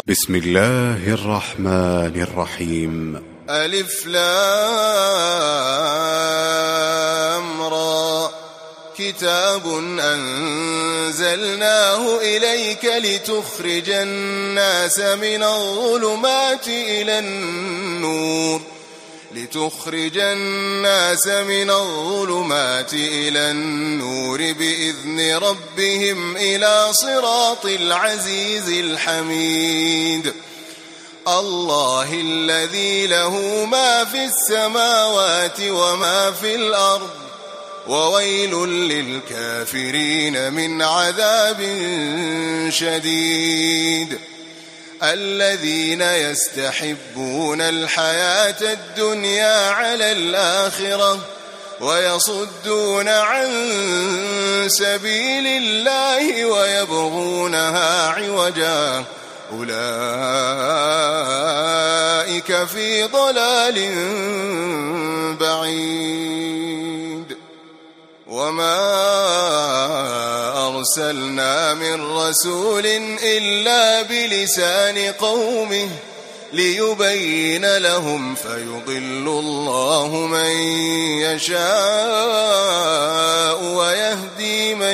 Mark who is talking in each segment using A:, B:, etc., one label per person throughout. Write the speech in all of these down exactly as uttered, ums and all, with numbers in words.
A: بسم الله الرحمن الرحيم.
B: ألف لام را كتاب أنزلناه إليك لتخرج الناس من الظلمات إلى النور لتخرج الناس من الظلمات إلى النور بإذن ربهم إلى صراط العزيز الحميد الله الذي له ما في السماوات وما في الأرض وويل للكافرين من عذاب شديد الذين يستحبون الحياة الدنيا على الآخرة ويصدون عن سبيل الله ويبغونها عوجا أولئك في ضلال بعيد وما أرسلنا من رسول إلا بلسان قومه ليبين لهم فيضل الله من يشاء ويهدي من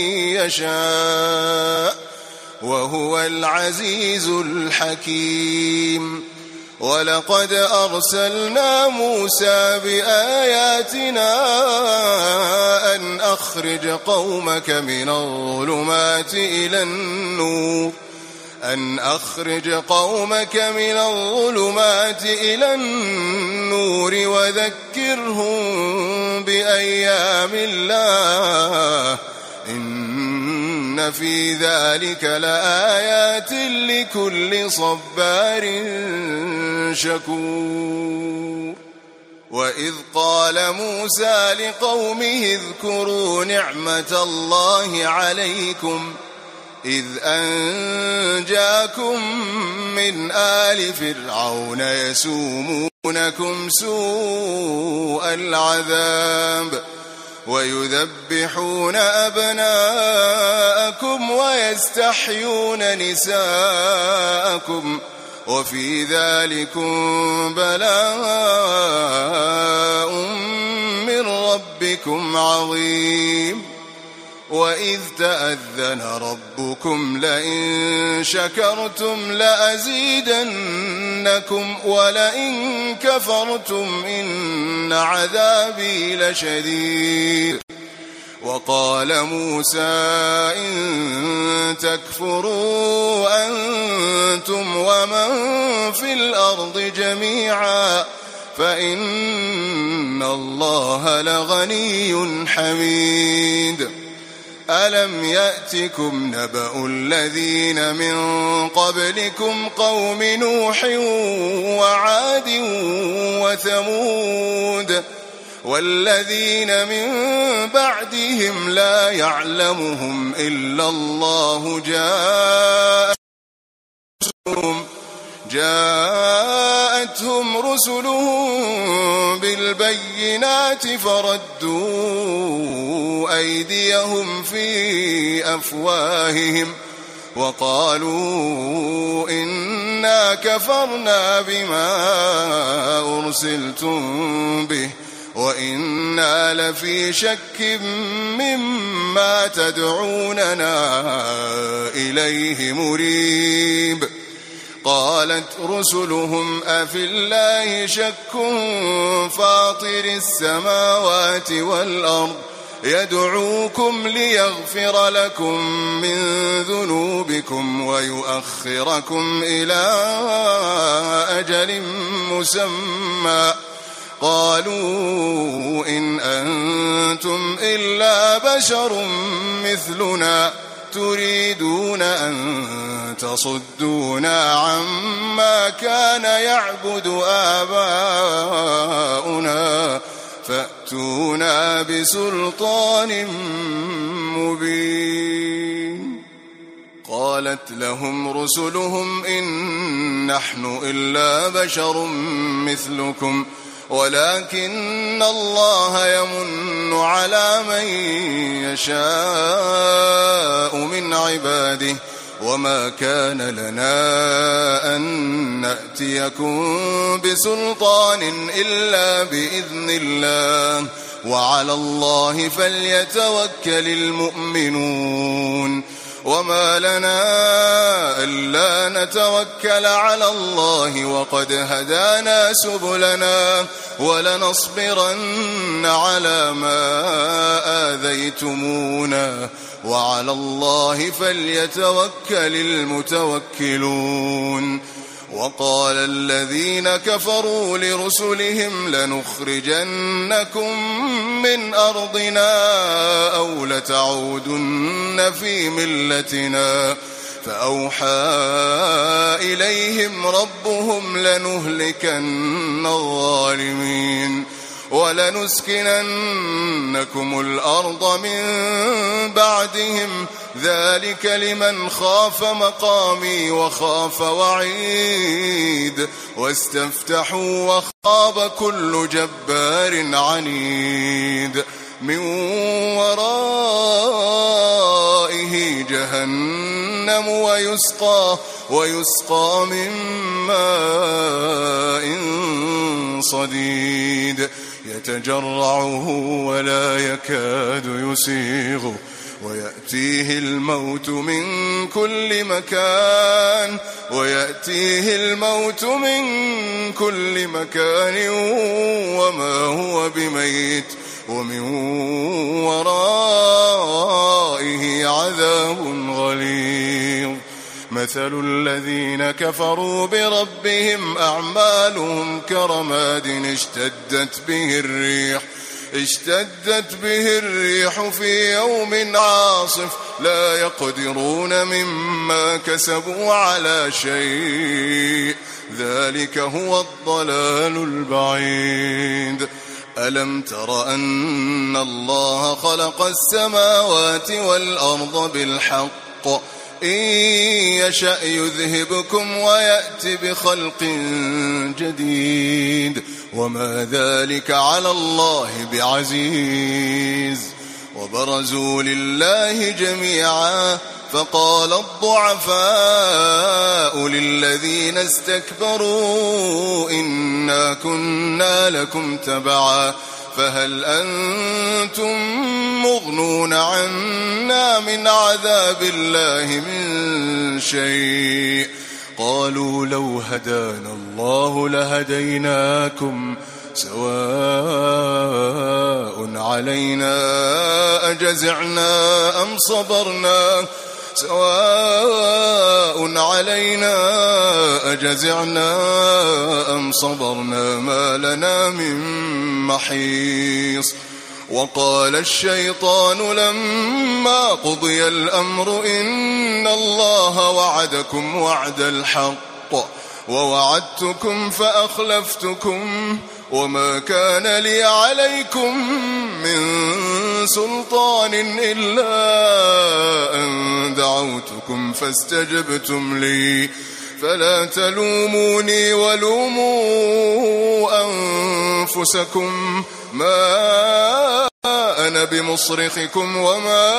B: يشاء وهو العزيز الحكيم ولقد أرسلنا موسى بآياتنا أن أخرج قومك من الظلمات إلى النور أن أخرج قومك من الظلمات إلى النور وذكرهم بأيام الله إن في ذلك لآيات لكل صبار شكور وإذ قال موسى لقومه اذكروا نعمة الله عليكم إذ أنجاكم من آل فرعون يسومونكم سوء العذاب ويذبحون أبناءكم ويستحيون نساءكم وفي ذلكم بلاء من ربكم عظيم وإذ تأذن ربكم لئن شكرتم لأزيدنكم ولئن كفرتم إن عذابي لشديد وقال موسى إن تكفروا أنتم ومن في الأرض جميعا فإن الله لغني حميد ألم يأتكم نبأ الذين من قبلكم قوم نوح وعاد وثمود والذين من بعدهم لا يعلمهم إلا الله جاءتهم, جاءتهم رسلهم بالبينات فردوا أيديهم في أفواههم وقالوا إنا كفرنا بما أرسلتم به وإنا لفي شك مما تدعوننا إليه مريب قالت رسلهم أفي الله شك فاطر السماوات والأرض يدعوكم ليغفر لكم من ذنوبكم ويؤخركم إلى أجل مسمى قالوا إن أنتم إلا بشر مثلنا تريدون أن تصدونا عما كان يعبد آباؤنا فأتونا بسلطان مبين قالت لهم رسلهم إن نحن إلا بشر مثلكم ولكن الله يمن على من يشاء من عباده وما كان لنا أن نأتيكم بسلطان إلا بإذن الله وعلى الله فليتوكل المؤمنون وما لنا ألا نتوكل على الله وقد هدانا سبلنا ولنصبرن على ما آذيتمونا وعلى الله فليتوكل المتوكلون وقال الذين كفروا لرسلهم لنخرجنكم من أرضنا أو لتعودن في ملتنا فأوحى إليهم ربهم لنهلكن الظالمين ولنسكننكم الأرض من بعدهم ذلك لمن خاف مقامي وخاف وعيد واستفتحوا وخاب كل جبار عنيد من ورائه جهنم ويسقى ويسقى من ماء صديد يتجرعه ولا يكاد يسيغه ويأتيه الموت من كل مكان ويأتيه الموت من كل مكان وما هو بميت ومن ورائه عذاب غليظ مثل الذين كفروا بربهم أعمالهم كرماد اشتدت به الريح اشتدت به الريح في يوم عاصف لا يقدرون مما كسبوا على شيء ذلك هو الضلال البعيد ألم تر أن الله خلق السماوات والأرض بالحق إن يشأ يذهبكم ويأتي بخلق جديد وما ذلك على الله بعزيز وبرزوا لله جميعا فقال الضعفاء للذين استكبروا إنا كنا لكم تبعا فهل أنتم مغنون عنا من عذاب الله من شيء قالوا لو هدانا الله لهديناكم سواء علينا أجزعنا أم صبرنا سواء علينا أجزعنا أم صبرنا ما لنا من محيص وقال الشيطان لما قضي الأمر إن الله وعدكم وعد الحق ووعدتكم فأخلفتكم وما كان لي عليكم من سلطان إلا أن دعوتكم فاستجبتم لي فلا تلوموني ولوموا أنفسكم ما أنا بمصرخكم وما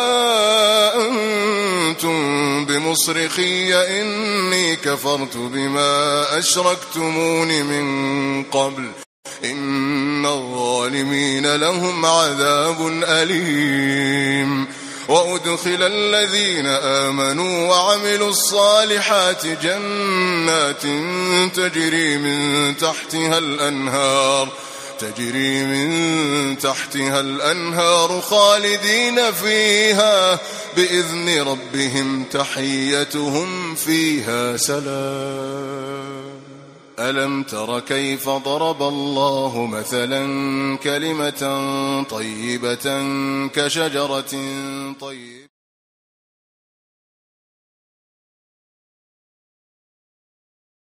B: أنتم بمصرخي إني كفرت بما أشركتمون من قبل إن الظالمين لهم عذاب أليم وأدخل الذين آمنوا وعملوا الصالحات جنات تجري من تحتها الأنهار تجري من تحتها الأنهار خالدين فيها بإذن ربهم تحيتهم فيها سلام ألم تر كيف ضرب الله مثلا كلمة طيبة كشجرة طيبة